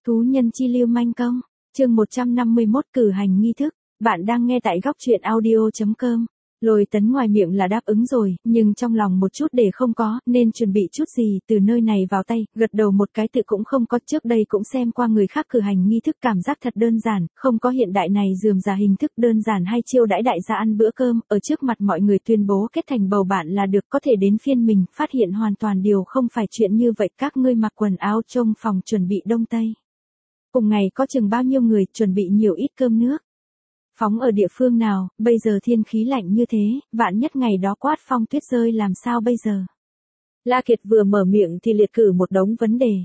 Thú nhân chi lưu manh công, chương 151 cử hành nghi thức, bạn đang nghe tại góc truyện audio.com. Lôi Tấn ngoài miệng là đáp ứng rồi, nhưng trong lòng một chút để không có, nên chuẩn bị chút gì từ nơi này vào tay, gật đầu một cái tự cũng không có, trước đây cũng xem qua người khác cử hành nghi thức cảm giác thật đơn giản, không có hiện đại này rườm rà hình thức đơn giản hay chiêu đãi đại gia ăn bữa cơm, ở trước mặt mọi người tuyên bố kết thành bầu bạn là được, có thể đến phiên mình, phát hiện hoàn toàn điều không phải chuyện như vậy, các ngươi mặc quần áo trong phòng chuẩn bị đông tây. Cùng ngày có chừng bao nhiêu người chuẩn bị nhiều ít cơm nước. Phóng ở địa phương nào, bây giờ thiên khí lạnh như thế, vạn nhất ngày đó quát phong tuyết rơi làm sao bây giờ? La Kiệt vừa mở miệng thì liệt cử một đống vấn đề.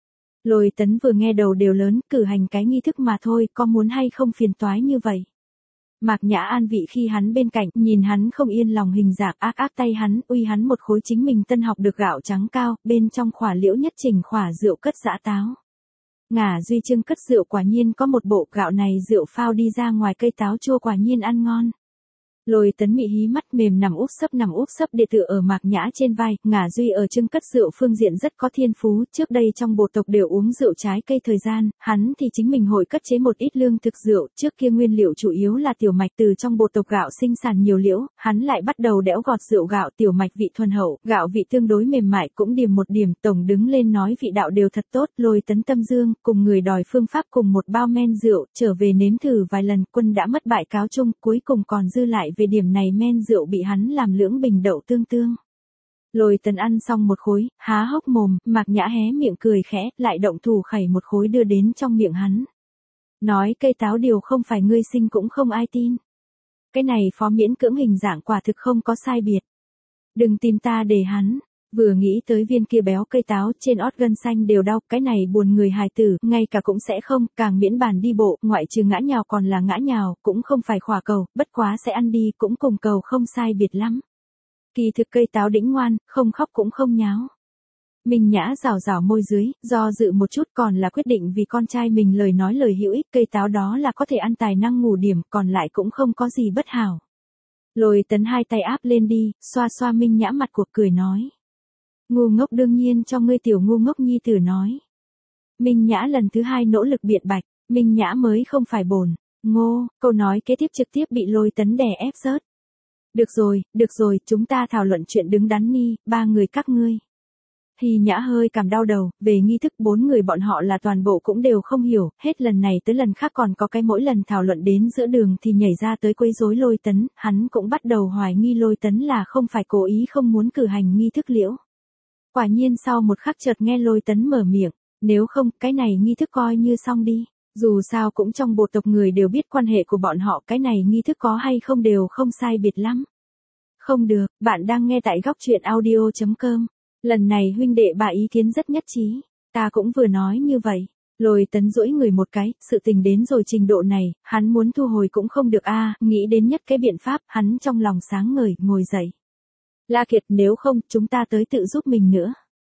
Lôi Tấn vừa nghe đầu đều lớn, cử hành cái nghi thức mà thôi, có muốn hay không phiền toái như vậy? Mạc Nhã an vị khi hắn bên cạnh, nhìn hắn không yên lòng hình dạng ác ác tay hắn, uy hắn một khối chính mình tân học được gạo trắng cao, bên trong khỏa liễu nhất trình khỏa rượu cất giã táo. Ngả Duy Trưng cất rượu quả nhiên có một bộ, gạo này rượu phao đi ra ngoài cây táo chua quả nhiên ăn ngon. Lôi Tấn mị hí mắt mềm nằm úp sấp đệ tử ở Mạc Nhã trên vai, Ngả Duy ở Trưng cất rượu phương diện rất có thiên phú, trước đây trong bộ tộc đều uống rượu trái cây thời gian, hắn thì chính mình hội cất chế một ít lương thực rượu, trước kia nguyên liệu chủ yếu là tiểu mạch từ trong bộ tộc gạo sinh sản nhiều liễu, hắn lại bắt đầu đẽo gọt rượu gạo tiểu mạch vị thuần hậu, gạo vị tương đối mềm mại cũng điểm một điểm, tổng đứng lên nói vị đạo đều thật tốt, Lôi Tấn tâm dương, cùng người đòi phương pháp cùng một bao men rượu, trở về nếm thử vài lần, quân đã mất bại cáo chung, cuối cùng còn dư lại về điểm này men rượu bị hắn làm lưỡng bình đậu tương. Lôi Tấn ăn xong một khối, há hốc mồm, Mạc Nhã hé miệng cười khẽ, lại động thủ khẩy một khối đưa đến trong miệng hắn. Nói cây táo điều không phải ngươi sinh cũng không ai tin. Cái này phó miễn cưỡng hình dạng quả thực không có sai biệt. Đừng tin ta để hắn. Vừa nghĩ tới viên kia béo cây táo trên ót gân xanh đều đau, cái này buồn người hài tử, ngay cả cũng sẽ không, càng miễn bàn đi bộ, ngoại trừ ngã nhào còn là ngã nhào, cũng không phải khỏa cầu, bất quá sẽ ăn đi, cũng cùng cầu không sai biệt lắm. Kỳ thực cây táo đĩnh ngoan, không khóc cũng không nháo. Minh Nhã rào môi dưới, do dự một chút còn là quyết định vì con trai mình lời nói lời hữu ích, cây táo đó là có thể ăn tài năng ngủ điểm, còn lại cũng không có gì bất hảo. Lôi Tấn hai tay áp lên đi, xoa Minh Nhã mặt cuộc cười nói. Ngu ngốc đương nhiên cho ngươi tiểu ngu ngốc nhi tử nói. Minh Nhã lần thứ hai nỗ lực biện bạch, Minh Nhã mới không phải bổn, ngô, câu nói kế tiếp trực tiếp bị Lôi Tấn đè ép rớt. Được rồi, chúng ta thảo luận chuyện đứng đắn ni, ba người các ngươi. Hy Nhã hơi cảm đau đầu, về nghi thức bốn người bọn họ là toàn bộ cũng đều không hiểu, hết lần này tới lần khác còn có cái mỗi lần thảo luận đến giữa đường thì nhảy ra tới quấy rối Lôi Tấn, hắn cũng bắt đầu hoài nghi Lôi Tấn là không phải cố ý không muốn cử hành nghi thức liễu. Quả nhiên sau một khắc chợt nghe Lôi Tấn mở miệng, nếu không, cái này nghi thức coi như xong đi, dù sao cũng trong bộ tộc người đều biết quan hệ của bọn họ, cái này nghi thức có hay không đều không sai biệt lắm. Không được, bạn đang nghe tại góc truyện audio.com. Lần này huynh đệ bà ý kiến rất nhất trí, ta cũng vừa nói như vậy. Lôi Tấn duỗi người một cái, sự tình đến rồi trình độ này, hắn muốn thu hồi cũng không được a, nghĩ đến nhất cái biện pháp, hắn trong lòng sáng ngời, ngồi dậy. La Kiệt, nếu không, chúng ta tới tự giúp mình nữa.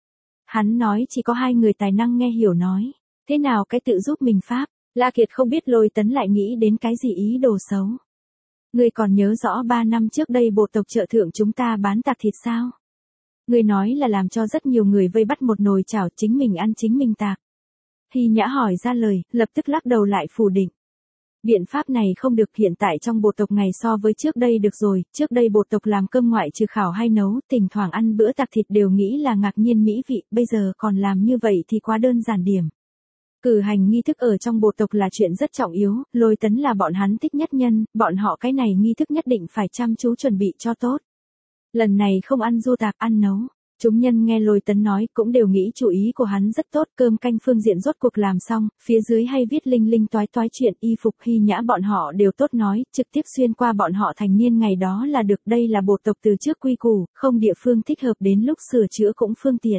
Hắn nói chỉ có hai người tài năng nghe hiểu nói. Thế nào cái tự giúp mình pháp? La Kiệt không biết Lôi Tấn lại nghĩ đến cái gì ý đồ xấu. Ngươi còn nhớ rõ 3 năm trước đây bộ tộc chợ thượng chúng ta bán tạc thịt sao? Ngươi nói là làm cho rất nhiều người vây bắt một nồi chảo chính mình ăn chính mình tạc. Hy Nhã hỏi ra lời, lập tức lắc đầu lại phủ định. Biện pháp này không được, hiện tại trong bộ tộc ngày so với trước đây được rồi, trước đây bộ tộc làm cơm ngoại trừ khảo hay nấu, thỉnh thoảng ăn bữa tạc thịt đều nghĩ là ngạc nhiên mỹ vị, bây giờ còn làm như vậy thì quá đơn giản điểm. Cử hành nghi thức ở trong bộ tộc là chuyện rất trọng yếu, Lôi Tấn là bọn hắn thích nhất nhân, bọn họ cái này nghi thức nhất định phải chăm chú chuẩn bị cho tốt. Lần này không ăn du tạc, ăn nấu. Chúng nhân nghe Lôi Tấn nói cũng đều nghĩ chủ ý của hắn rất tốt, cơm canh phương diện rốt cuộc làm xong, phía dưới hay viết linh linh toái toái chuyện y phục Hy Nhã bọn họ đều tốt nói, trực tiếp xuyên qua bọn họ thành niên ngày đó là được, đây là bộ tộc từ trước quy củ, không địa phương thích hợp đến lúc sửa chữa cũng phương tiện.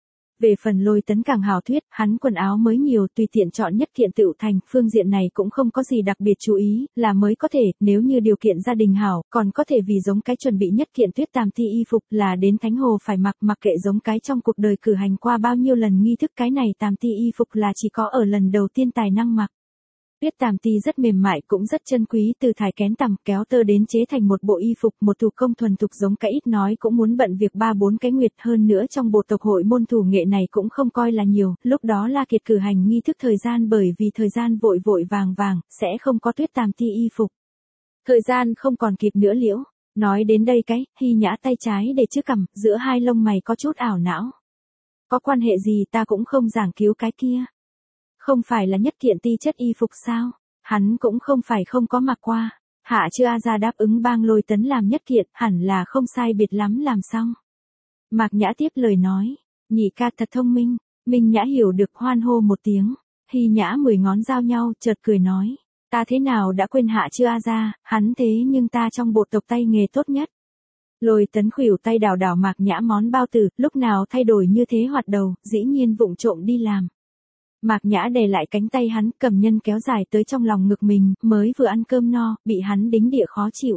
Về phần Lôi Tấn càng hào thuyết, hắn quần áo mới nhiều tùy tiện chọn nhất kiện tựu thành, phương diện này cũng không có gì đặc biệt chú ý, là mới có thể, nếu như điều kiện gia đình hảo, còn có thể vì giống cái chuẩn bị nhất kiện tuyết tam thi y phục là đến thánh hồ phải mặc kệ giống cái trong cuộc đời cử hành qua bao nhiêu lần nghi thức, cái này tam thi y phục là chỉ có ở lần đầu tiên tài năng mặc. Tuyết tàm ti rất mềm mại cũng rất chân quý, từ thải kén tằm kéo tơ đến chế thành một bộ y phục, một thủ công thuần thục giống cái ít nói cũng muốn bận việc 3-4 cái nguyệt, hơn nữa trong bộ tộc hội môn thủ nghệ này cũng không coi là nhiều, lúc đó La Kiệt cử hành nghi thức thời gian bởi vì thời gian vội vội vàng vàng, sẽ không có Tuyết tàm ti y phục. Thời gian không còn kịp nữa liễu. Nói đến đây Hy Nhã tay trái để trước cằm, giữa hai lông mày có chút ảo não. Có quan hệ gì ta cũng không giảng cứu cái kia. Không phải là nhất kiện ti chất y phục sao? Hắn cũng không phải không có mặc qua. Hạ Chưa A Gia đáp ứng bang Lôi Tấn làm nhất kiện, hẳn là không sai biệt lắm làm xong. Mạc Nhã tiếp lời nói, nhị ca thật thông minh. Minh Nhã hiểu được hoan hô một tiếng. Hy Nhã 10 ngón giao nhau, chợt cười nói, ta thế nào đã quên Hạ Chưa A Gia, hắn thế nhưng ta trong bộ tộc tay nghề tốt nhất. Lôi Tấn khuỷu tay đảo đảo Mạc Nhã món bao tử, lúc nào thay đổi như thế hoạt đầu, dĩ nhiên vụng trộm đi làm. Mạc Nhã đè lại cánh tay hắn, cầm nhân kéo dài tới trong lòng ngực mình, mới vừa ăn cơm no, bị hắn đính địa khó chịu.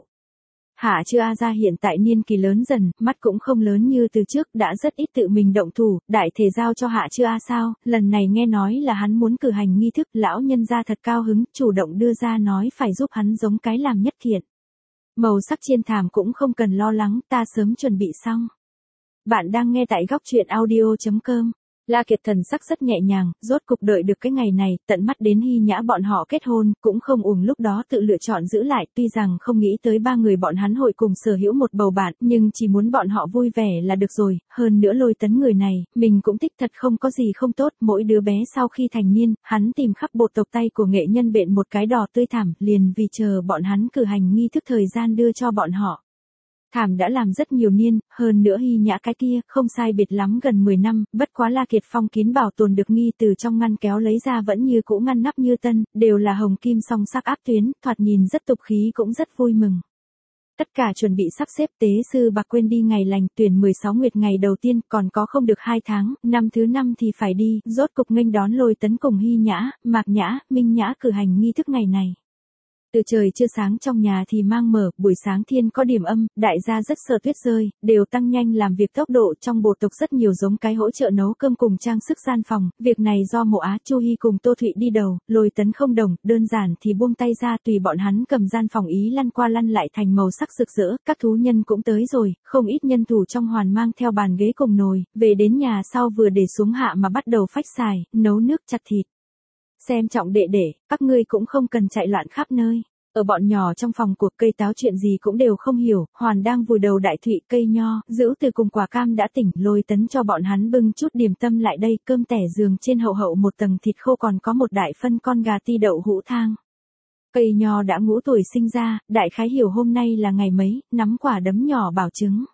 Hạ Chưa A Gia hiện tại niên kỳ lớn dần, mắt cũng không lớn như từ trước, đã rất ít tự mình động thủ, đại thể giao cho Hạ Chưa A sao, lần này nghe nói là hắn muốn cử hành nghi thức, lão nhân gia thật cao hứng, chủ động đưa ra nói phải giúp hắn giống cái làm nhất kiện. Màu sắc trên thảm cũng không cần lo lắng, ta sớm chuẩn bị xong. Bạn đang nghe tại góc truyện audio.com. La Kiệt thần sắc rất nhẹ nhàng, rốt cục đợi được cái ngày này, tận mắt đến Hy Nhã bọn họ kết hôn, cũng không uổng lúc đó tự lựa chọn giữ lại, tuy rằng không nghĩ tới ba người bọn hắn hội cùng sở hữu một bầu bạn, nhưng chỉ muốn bọn họ vui vẻ là được rồi, hơn nữa Lôi Tấn người này, mình cũng thích thật không có gì không tốt, mỗi đứa bé sau khi thành niên, hắn tìm khắp bộ tộc tay của nghệ nhân bện một cái đỏ tươi thảm, liền vì chờ bọn hắn cử hành nghi thức thời gian đưa cho bọn họ. Thảm đã làm rất nhiều niên, hơn nữa Hy Nhã cái kia, không sai biệt lắm gần 10 năm, bất quá La Kiệt phong kiến bảo tồn được nghi từ trong ngăn kéo lấy ra vẫn như cũ ngăn nắp như tân, đều là hồng kim song sắc áp tuyến, thoạt nhìn rất tục khí cũng rất vui mừng. Tất cả chuẩn bị sắp xếp, tế sư Bạc quên đi ngày lành, tuyển 16 nguyệt ngày đầu tiên, còn có không được 2 tháng, năm thứ 5 thì phải đi, rốt cục nghênh đón Lôi Tấn cùng Hy Nhã, Mạc Nhã, Minh Nhã cử hành nghi thức ngày này. Từ trời chưa sáng trong nhà thì mang mở, buổi sáng thiên có điểm âm, đại gia rất sợ tuyết rơi, đều tăng nhanh làm việc tốc độ, trong bộ tộc rất nhiều giống cái hỗ trợ nấu cơm cùng trang sức gian phòng, việc này do Mộ Á, Chu Hi cùng Tô Thụy đi đầu, Lôi Tấn không đồng, đơn giản thì buông tay ra tùy bọn hắn cầm gian phòng ý lăn qua lăn lại thành màu sắc rực rỡ, các thú nhân cũng tới rồi, không ít nhân thủ trong hoàn mang theo bàn ghế cùng nồi, về đến nhà sau vừa để xuống hạ mà bắt đầu phách xài, nấu nước chặt thịt. Xem trọng đệ đệ, các ngươi cũng không cần chạy loạn khắp nơi. Ở bọn nhỏ trong phòng cuộc Cây Táo chuyện gì cũng đều không hiểu, Hoàn đang vùi đầu đại thụy Cây Nho, Dữu Từ cùng Quả Cam đã tỉnh, Lôi Tấn cho bọn hắn bưng chút điểm tâm lại đây, cơm tẻ giường trên hậu hậu một tầng thịt khô còn có một đại phân con gà ti đậu hũ thang. Cây Nho đã ngũ tuổi sinh ra, đại khái hiểu hôm nay là ngày mấy, nắm quả đấm nhỏ bảo chứng.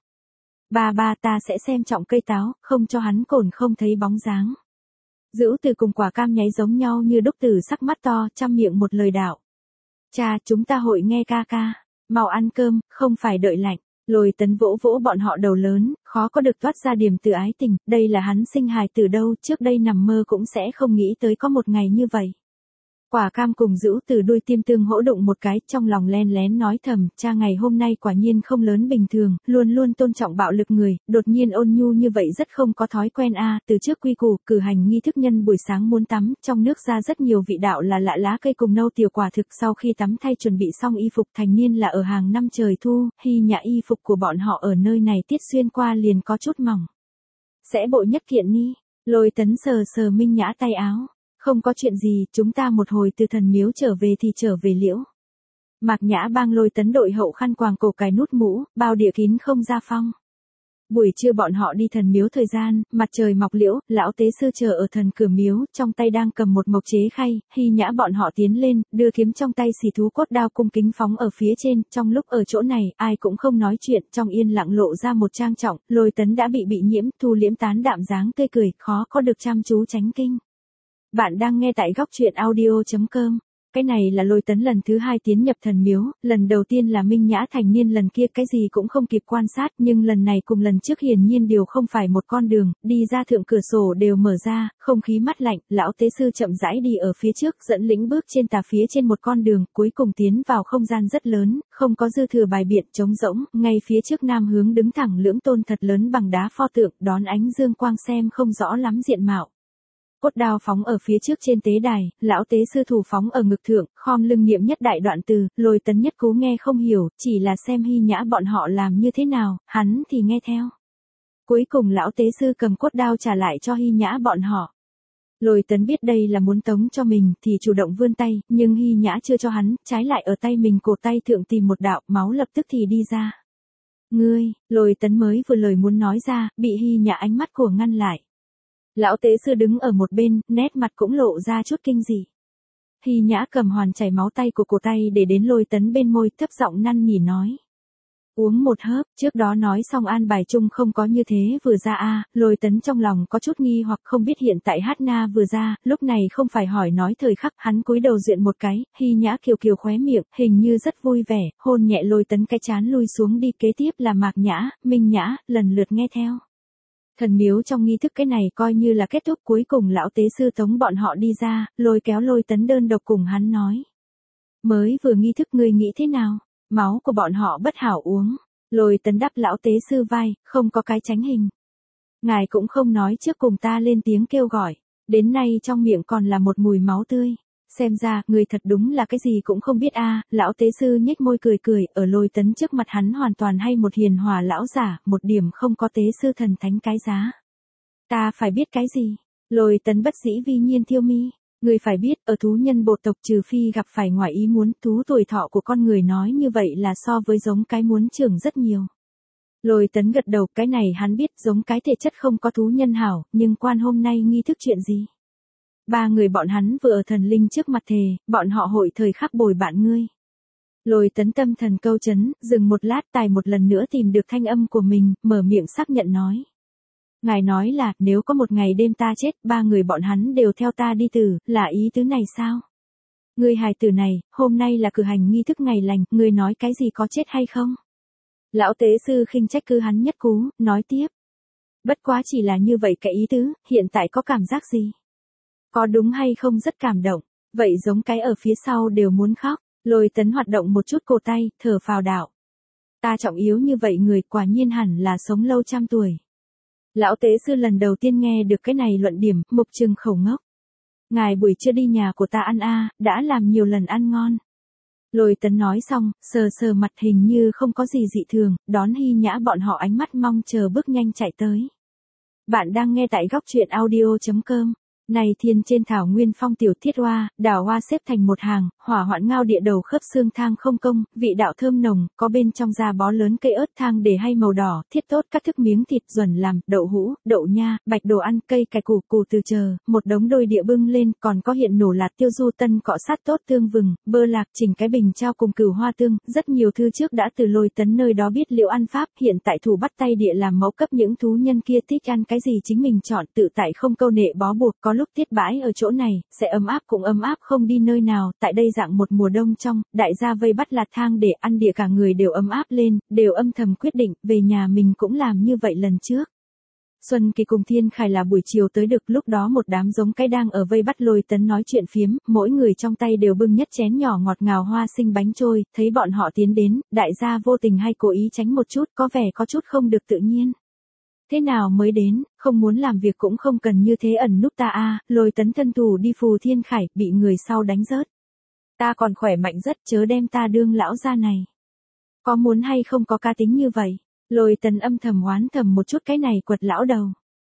Ba ta sẽ xem trọng Cây Táo, không cho hắn cồn không thấy bóng dáng. Dữu Từ cùng Quả Cam nháy giống nhau như đúc tử sắc mắt to, trăm miệng một lời đạo. Cha, chúng ta hội nghe ca ca, mau ăn cơm, không phải đợi lạnh. Lôi Tấn vỗ vỗ bọn họ đầu lớn, khó có được toát ra điểm từ ái tình, đây là hắn sinh hài từ đâu, trước đây nằm mơ cũng sẽ không nghĩ tới có một ngày như vậy. Quả Cam cùng Dữu Từ đuôi tiêm tương hỗ đụng một cái, trong lòng len lén nói thầm, cha ngày hôm nay quả nhiên không lớn bình thường, luôn luôn tôn trọng bạo lực người, đột nhiên ôn nhu như vậy rất không có thói quen a. Từ trước quy củ, cử hành nghi thức nhân buổi sáng muốn tắm, trong nước ra rất nhiều vị đạo là lạ lá cây cùng nâu tiểu quả thực, sau khi tắm thay chuẩn bị xong y phục thành niên là ở hàng năm trời thu, Hy Nhã y phục của bọn họ ở nơi này tiết xuyên qua liền có chút mỏng. Sẽ bộ nhất kiện ni, Lôi Tấn sờ sờ Minh Nhã tay áo. Không có chuyện gì, chúng ta một hồi từ thần miếu trở về thì trở về liễu. Mạc Nhã bang Lôi Tấn đội hậu khăn quàng cổ cài nút mũ, bao địa kín không ra phong. Buổi trưa bọn họ đi thần miếu thời gian, mặt trời mọc liễu, lão tế sư chờ ở thần cửa miếu, trong tay đang cầm một mộc chế khay, Hy Nhã bọn họ tiến lên, đưa kiếm trong tay xì thú cốt đao cung kính phóng ở phía trên, trong lúc ở chỗ này, ai cũng không nói chuyện, trong yên lặng lộ ra một trang trọng, Lôi Tấn đã bị nhiễm, thu liễm tán đạm dáng tươi cười, khó có được chăm chú tránh kinh. Bạn đang nghe tại góc truyện audio.com. Cái này là Lôi Tấn lần thứ 2 tiến nhập thần miếu, lần đầu tiên là Minh Nhã thành niên, lần kia cái gì cũng không kịp quan sát, nhưng lần này cùng lần trước hiển nhiên đều không phải một con đường, đi ra thượng cửa sổ đều mở ra, không khí mát lạnh, lão tế sư chậm rãi đi ở phía trước, dẫn lĩnh bước trên tà phía trên một con đường, cuối cùng tiến vào không gian rất lớn, không có dư thừa bài biện trống rỗng, ngay phía trước nam hướng đứng thẳng lưỡng tôn thật lớn bằng đá pho tượng, đón ánh dương quang xem không rõ lắm diện mạo. Cốt đao phóng ở phía trước trên tế đài, lão tế sư thủ phóng ở ngực thượng, khom lưng niệm nhất đại đoạn từ, Lôi Tấn Nhất Cú nghe không hiểu, chỉ là xem Hy Nhã bọn họ làm như thế nào, hắn thì nghe theo. Cuối cùng lão tế sư cầm cốt đao trả lại cho Hy Nhã bọn họ. Lôi Tấn biết đây là muốn tống cho mình thì chủ động vươn tay, nhưng Hy Nhã chưa cho hắn, trái lại ở tay mình cổ tay thượng tìm một đạo, máu lập tức thì đi ra. Ngươi, Lôi Tấn mới vừa lời muốn nói ra, bị Hy Nhã ánh mắt của ngăn lại. Lão tế sư đứng ở một bên, nét mặt cũng lộ ra chút kinh dị. Hy Nhã cầm hoàn chảy máu tay của cổ tay để đến Lôi Tấn bên môi, thấp giọng năn nỉ nói. Uống một hớp, trước đó nói xong an bài chung không có như thế vừa ra Lôi Tấn trong lòng có chút nghi hoặc không biết hiện tại hát na vừa ra, lúc này không phải hỏi nói thời khắc, hắn cúi đầu duyện một cái, Hy Nhã kiều kiều khóe miệng, hình như rất vui vẻ, hôn nhẹ Lôi Tấn cái trán lui xuống đi, kế tiếp là Mạc Nhã, Minh Nhã, lần lượt nghe theo. Thần miếu trong nghi thức cái này coi như là kết thúc, cuối cùng lão tế sư tống bọn họ đi ra, lôi kéo Lôi Tấn đơn độc cùng hắn nói. Mới vừa nghi thức ngươi nghĩ thế nào? Máu của bọn họ bất hảo uống. Lôi Tấn đắp lão tế sư vai, không có cái tránh hình. Ngài cũng không nói trước cùng ta lên tiếng kêu gọi. Đến nay trong miệng còn là một mùi máu tươi. Xem ra, người thật đúng là cái gì cũng không biết lão tế sư nhếch môi cười cười, ở Lôi Tấn trước mặt hắn hoàn toàn hay một hiền hòa lão giả, một điểm không có tế sư thần thánh cái giá. Ta phải biết cái gì? Lôi Tấn bất dĩ vi nhiên thiêu mi. Người phải biết, ở thú nhân bộ tộc trừ phi gặp phải ngoại ý muốn, thú tuổi thọ của con người nói như vậy là so với giống cái muốn trưởng rất nhiều. Lôi Tấn gật đầu, cái này hắn biết, giống cái thể chất không có thú nhân hảo, nhưng quan hôm nay nghi thức chuyện gì? Ba người bọn hắn vừa ở thần linh trước mặt thề, bọn họ hội thời khắc bồi bạn ngươi. Lôi Tấn tâm thần câu chấn, dừng một lát tài một lần nữa tìm được thanh âm của mình, mở miệng xác nhận nói. Ngài nói là, nếu có một ngày đêm ta chết, ba người bọn hắn đều theo ta đi tử, là ý tứ này sao? Ngươi hài tử này, hôm nay là cử hành nghi thức ngày lành, ngươi nói cái gì có chết hay không? Lão tế sư khinh trách cứ hắn Nhất Cú, nói tiếp. Bất quá chỉ là như vậy cái ý tứ, hiện tại có cảm giác gì? Có đúng hay không rất cảm động, vậy giống cái ở phía sau đều muốn khóc. Lôi Tấn hoạt động một chút cổ tay, thở phào đạo. Ta trọng yếu như vậy người quả nhiên hẳn là sống lâu trăm tuổi. Lão tế sư lần đầu tiên nghe được cái này luận điểm, mục trừng khẩu ngốc. Ngài buổi trưa đi nhà của ta ăn đã làm nhiều lần ăn ngon. Lôi Tấn nói xong, sờ sờ mặt hình như không có gì dị thường, đón Hy Nhã bọn họ ánh mắt mong chờ bước nhanh chạy tới. Bạn đang nghe tại góc truyện audio.com. Này thiên trên thảo nguyên phong tiểu thiết hoa, đào hoa xếp thành một hàng, hỏa hoạn ngao địa đầu khớp xương thang không công, vị đạo thơm nồng, có bên trong da bó lớn cây ớt thang để hay màu đỏ, thiết tốt các thức miếng thịt duẩn làm, đậu hũ, đậu nha, bạch đồ ăn, cây cải củ từ chờ, một đống đôi địa bưng lên, còn có hiện nổ lạt tiêu du tân cọ sát tốt tương vừng, bơ lạc chỉnh cái bình trao cùng cửu hoa tương, rất nhiều thư trước đã từ Lôi Tấn nơi đó biết liệu ăn pháp, hiện tại thủ bắt tay địa làm mẫu cấp những thú nhân kia thích ăn cái gì chính mình chọn, tự tại không câu nệ bó buộc, có lúc tiết bãi ở chỗ này, sẽ ấm áp cũng ấm áp không đi nơi nào, tại đây dạng một mùa đông trong, đại gia vây bắt lạt thang để ăn địa cả người đều ấm áp lên, đều âm thầm quyết định, về nhà mình cũng làm như vậy lần trước. Xuân Kỳ cùng Thiên Khải là buổi chiều tới được, lúc đó một đám giống cái đang ở vây bắt Lôi Tấn nói chuyện phiếm, mỗi người trong tay đều bưng nhất chén nhỏ ngọt ngào hoa sinh bánh trôi, thấy bọn họ tiến đến, đại gia vô tình hay cố ý tránh một chút, có vẻ có chút không được tự nhiên. Thế nào mới đến, không muốn làm việc cũng không cần như thế ẩn núp ta Lôi Tấn thân thủ đi phù Thiên Khải, bị người sau đánh rớt. Ta còn khỏe mạnh rất, chớ đem ta đương lão gia này. Có muốn hay không có cá tính như vậy? Lôi Tấn âm thầm oán thầm một chút, cái này quật lão đầu.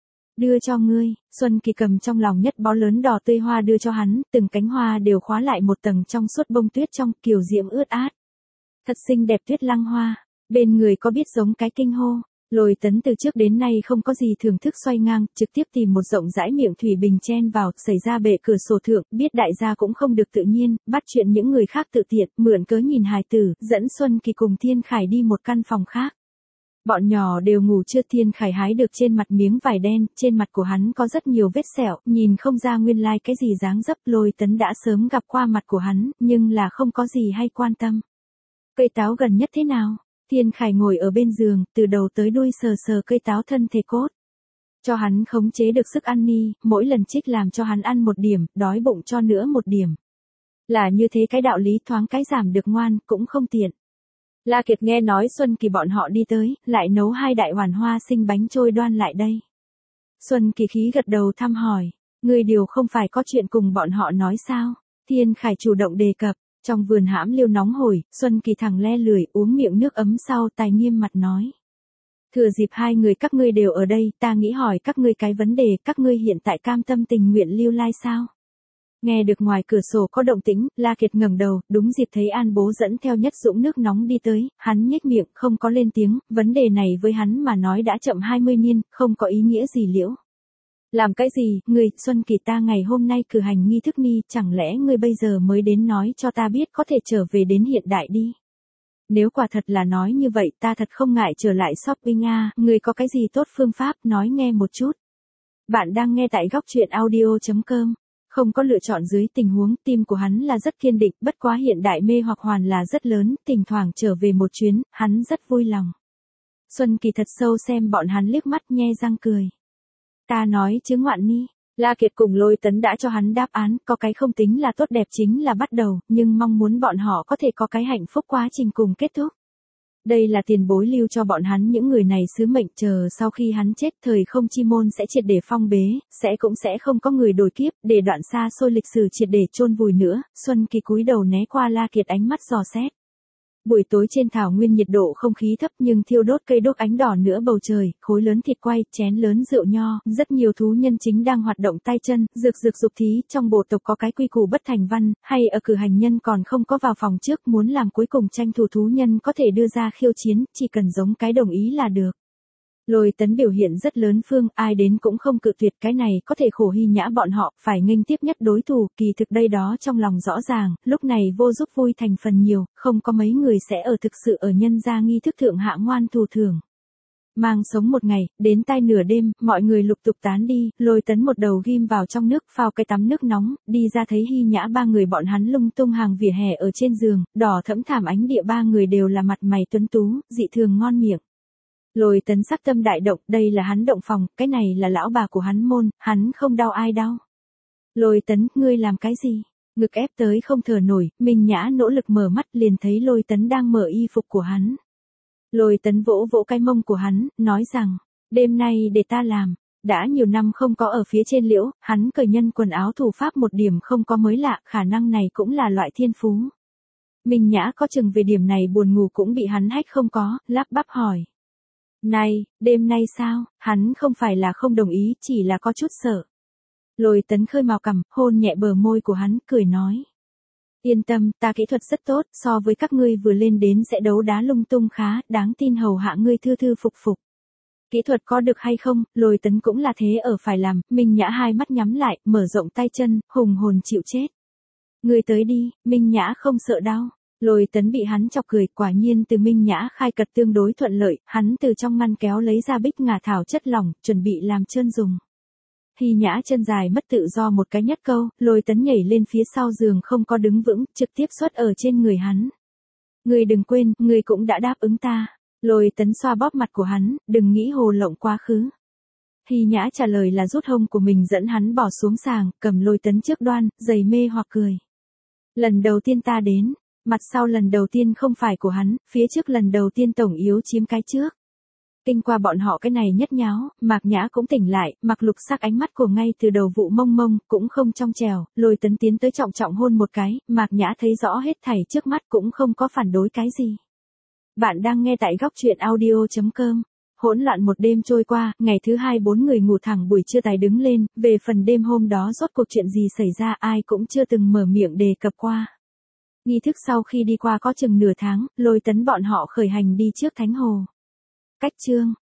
Đưa cho ngươi, Xuân Kỳ cầm trong lòng nhất bó lớn đỏ tươi hoa đưa cho hắn, từng cánh hoa đều khóa lại một tầng trong suốt bông tuyết trong, kiều diễm ướt át. Thật xinh đẹp tuyết lăng hoa, bên người có biết giống cái kinh hô. Lôi Tấn từ trước đến nay không có gì thưởng thức xoay ngang, trực tiếp tìm một rộng rãi miệng thủy bình chen vào, xảy ra bệ cửa sổ thượng, biết đại gia cũng không được tự nhiên, bắt chuyện những người khác tự tiện, mượn cớ nhìn hài tử, dẫn Xuân Kỳ cùng Thiên Khải đi một căn phòng khác. Bọn nhỏ đều ngủ chưa, Thiên Khải hái được trên mặt miếng vải đen, trên mặt của hắn có rất nhiều vết sẹo, nhìn không ra nguyên lai cái gì dáng dấp. Lôi Tấn đã sớm gặp qua mặt của hắn, nhưng là không có gì hay quan tâm. Cây táo gần nhất thế nào? Thiên Khải ngồi ở bên giường, từ đầu tới đuôi sờ sờ cây táo thân thể cốt. Cho hắn khống chế được sức ăn ni, mỗi lần trích làm cho hắn ăn một điểm, đói bụng cho nữa một điểm. Là như thế cái đạo lý, thoáng cái giảm được ngoan, cũng không tiện. La Kiệt nghe nói Xuân Kỳ bọn họ đi tới, lại nấu 2 đại hoàn hoa sinh bánh trôi đoan lại đây. Xuân Kỳ khí gật đầu thăm hỏi. Ngươi điều không phải có chuyện cùng bọn họ nói sao? Thiên Khải chủ động đề cập, trong vườn hãm liêu nóng hổi, Xuân Kỳ thẳng le lười uống miệng nước ấm sau tài nghiêm mặt nói. Thừa dịp hai người các ngươi đều ở đây, ta nghĩ hỏi các ngươi cái vấn đề, các ngươi hiện tại cam tâm tình nguyện lưu lai sao? Nghe được ngoài cửa sổ có động tĩnh, La Kiệt ngẩng đầu, đúng dịp thấy An Bố dẫn theo Nhất Dũng nước nóng đi tới, hắn nhếch miệng, không có lên tiếng, vấn đề này với hắn mà nói đã chậm 20 niên, không có ý nghĩa gì liễu. Làm cái gì, ngươi, Xuân Kỳ ta ngày hôm nay cử hành nghi thức ni, chẳng lẽ ngươi bây giờ mới đến nói cho ta biết có thể trở về đến hiện đại đi. Nếu quả thật là nói như vậy ta thật không ngại trở lại shopping a, ngươi có cái gì tốt phương pháp nói nghe một chút. Bạn đang nghe tại góc truyện audio.com. Không có lựa chọn dưới tình huống tim của hắn là rất kiên định, bất quá hiện đại mê hoặc hoàn là rất lớn, thỉnh thoảng trở về một chuyến, hắn rất vui lòng. Xuân Kỳ thật sâu xem bọn hắn liếc mắt nhe răng cười. Ta nói chứ ngoạn ni, La Kiệt cùng Lôi Tấn đã cho hắn đáp án, có cái không tính là tốt đẹp chính là bắt đầu, nhưng mong muốn bọn họ có thể có cái hạnh phúc quá trình cùng kết thúc. Đây là tiền bối lưu cho bọn hắn những người này sứ mệnh, chờ sau khi hắn chết thời không chi môn sẽ triệt để phong bế, cũng sẽ không có người đổi kiếp, để đoạn xa xôi lịch sử triệt để chôn vùi nữa. Xuân Kỳ cúi đầu né qua La Kiệt ánh mắt dò xét. Buổi tối trên thảo nguyên nhiệt độ không khí thấp nhưng thiêu đốt cây đốt ánh đỏ nửa bầu trời, khối lớn thịt quay, chén lớn rượu nho, rất nhiều thú nhân chính đang hoạt động tay chân, rực dục thí, trong bộ tộc có cái quy củ bất thành văn, hay ở cử hành nhân còn không có vào phòng trước, muốn làm cuối cùng tranh thủ thú nhân có thể đưa ra khiêu chiến, chỉ cần giống cái đồng ý là được. Lôi Tấn biểu hiện rất lớn phương, ai đến cũng không cự tuyệt, cái này có thể khổ Hy Nhã bọn họ, phải nghênh tiếp nhất đối thủ, kỳ thực đây đó trong lòng rõ ràng, lúc này vô giúp vui thành phần nhiều, không có mấy người sẽ ở thực sự ở nhân gia nghi thức thượng hạ ngoan thù thưởng. Mang sống một ngày, đến tai nửa đêm, mọi người lục tục tán đi, Lôi Tấn một đầu ghim vào trong nước, phao cái tắm nước nóng, đi ra thấy Hy Nhã ba người bọn hắn lung tung hàng vỉa hè ở trên giường, đỏ thẫm thảm ánh địa ba người đều là mặt mày tuấn tú, dị thường ngon miệng. Lôi Tấn sắc tâm đại động, đây là hắn động phòng, cái này là lão bà của hắn môn, hắn không đau ai đau. Lôi Tấn, ngươi làm cái gì? Ngực ép tới không thở nổi, Minh Nhã nỗ lực mở mắt liền thấy Lôi Tấn đang mở y phục của hắn. Lôi Tấn vỗ vỗ cái mông của hắn, nói rằng, đêm nay để ta làm, đã nhiều năm không có ở phía trên liễu, hắn cởi nhân quần áo thủ pháp một điểm không có mới lạ, khả năng này cũng là loại thiên phú. Minh Nhã có chừng về điểm này buồn ngủ cũng bị hắn hách không có, lắp bắp hỏi. Này, đêm nay sao, hắn không phải là không đồng ý, chỉ là có chút sợ. Lôi Tấn khơi mào cằm, hôn nhẹ bờ môi của hắn, cười nói. Yên tâm, ta kỹ thuật rất tốt, so với các ngươi vừa lên đến sẽ đấu đá lung tung khá, đáng tin hầu hạ ngươi thư thư phục phục. Kỹ thuật có được hay không, Lôi Tấn cũng là thế ở phải làm, Minh Nhã hai mắt nhắm lại, mở rộng tay chân, hùng hồn chịu chết. Ngươi tới đi, Minh Nhã không sợ đau. Lôi Tấn bị hắn chọc cười, quả nhiên từ Minh Nhã khai cật tương đối thuận lợi, hắn từ trong ngăn kéo lấy ra bích ngà thảo chất lỏng, chuẩn bị làm trơn dùng. Hy Nhã chân dài mất tự do một cái nhất câu, Lôi Tấn nhảy lên phía sau giường không có đứng vững, trực tiếp xuất ở trên người hắn. Ngươi đừng quên, ngươi cũng đã đáp ứng ta. Lôi Tấn xoa bóp mặt của hắn, đừng nghĩ hồ lộng quá khứ. Hy Nhã trả lời là rút hông của mình dẫn hắn bỏ xuống sàng, cầm Lôi Tấn trước đoan, giày mê hoặc cười. Lần đầu tiên ta đến. Mặt sau lần đầu tiên không phải của hắn, phía trước lần đầu tiên tổng yếu chiếm cái trước. Kinh qua bọn họ cái này nhất nháo, Mạc Nhã cũng tỉnh lại, Mạc Lục sắc ánh mắt của ngay từ đầu vụ mông mông, cũng không trong trèo, Lôi Tấn tiến tới trọng trọng hôn một cái, Mạc Nhã thấy rõ hết thảy trước mắt cũng không có phản đối cái gì. Bạn đang nghe tại góc truyện audio.com. Hỗn loạn một đêm trôi qua, ngày thứ hai 4 người ngủ thẳng buổi trưa tài đứng lên, về phần đêm hôm đó rốt cuộc chuyện gì xảy ra ai cũng chưa từng mở miệng đề cập qua. Nghi thức sau khi đi qua có chừng nửa tháng, Lôi Tấn bọn họ khởi hành đi trước Thánh Hồ. Cách chương